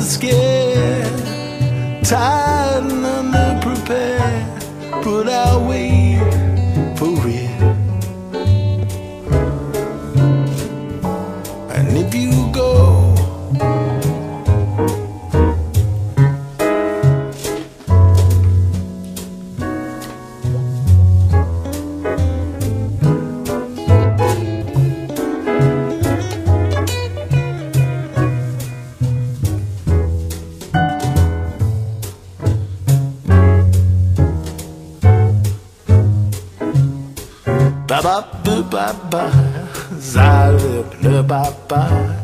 scared, tired and underprepared, but I'll wait for it. And if you go, ba ba ba ba ba, za ba ba ba,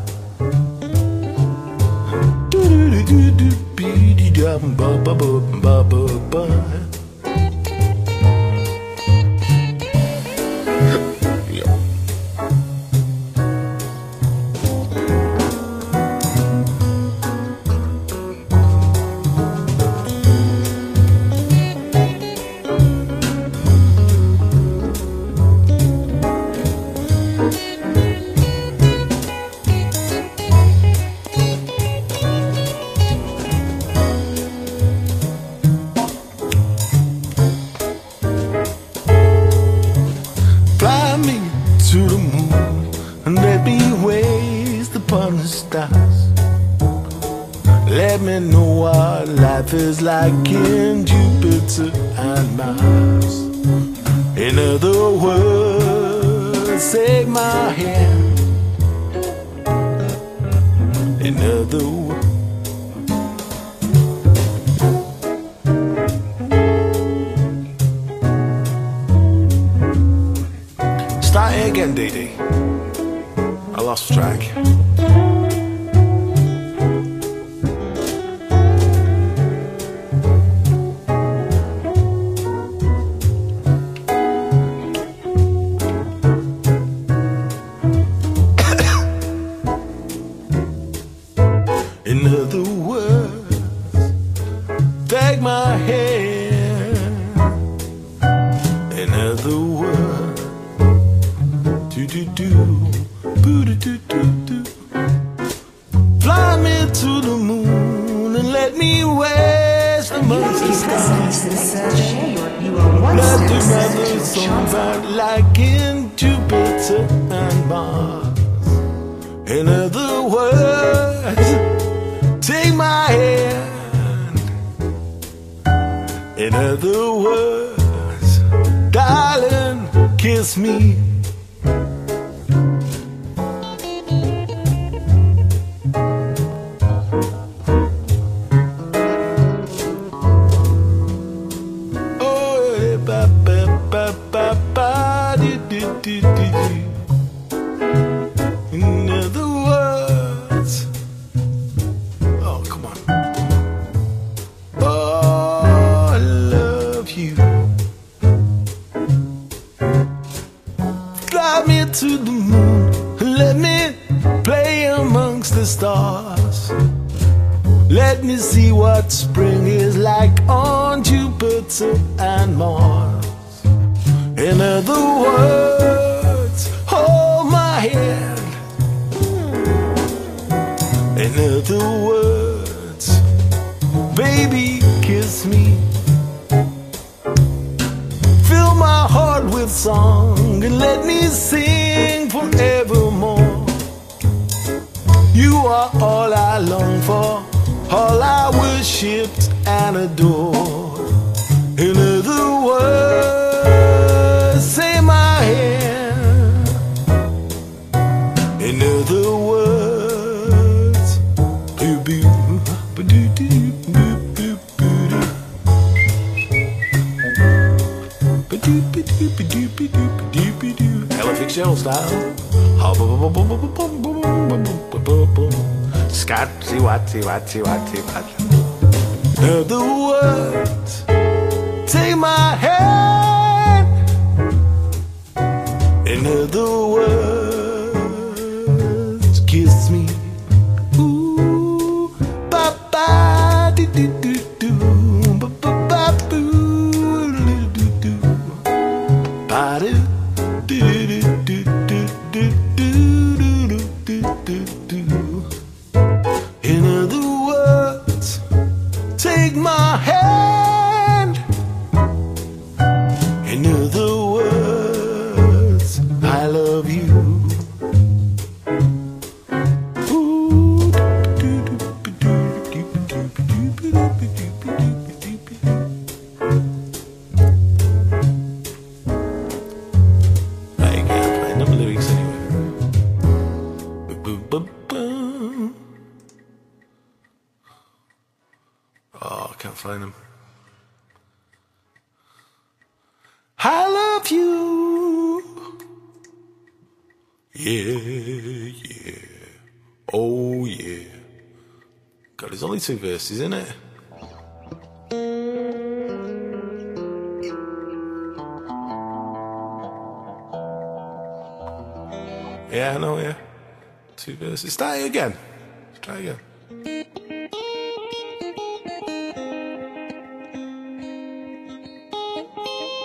do do do do be di ba ba ba ba ba ba. To the moon and let me waste upon the stars. Let me know what life is like in Jupiter and Mars. In other words, take my hand. In other words, start again, Dee. I lost track. In other words, take my hand. In other words, do do do, boo do do do do. Fly me to the moon and let me waste amongst the stars. Let the weather songs out like in Jupiter and Mars. In other words, take my hand. In other words, darling, kiss me. In other words, oh come on, oh I love you. Fly me to the moon and let me play amongst the stars. Let me see what spring is like on Jupiter and Mars. In other words, hold my hand. In other words, baby, kiss me. Fill my heart with song and let me sing forevermore. You are all I long for, all I worshipped and adored. In other words, say my hand. In other words, baby, Ella Fitzgerald style. Scotty watty watty watty watty. In other words, take my hand. In other words, kiss me. Ooh, ba ba do do do do, ba ba ba boo do do do, ba do do do do do do do do do do. In other words. take my hand. In other words, I love you. I can't find the lyrics anywhere. Oh, I can't find them. I love you. Yeah, yeah. Oh, yeah. God, there's only 2 verses, isn't it? Yeah, I know, yeah. 2 verses. Start it again. Let's try again.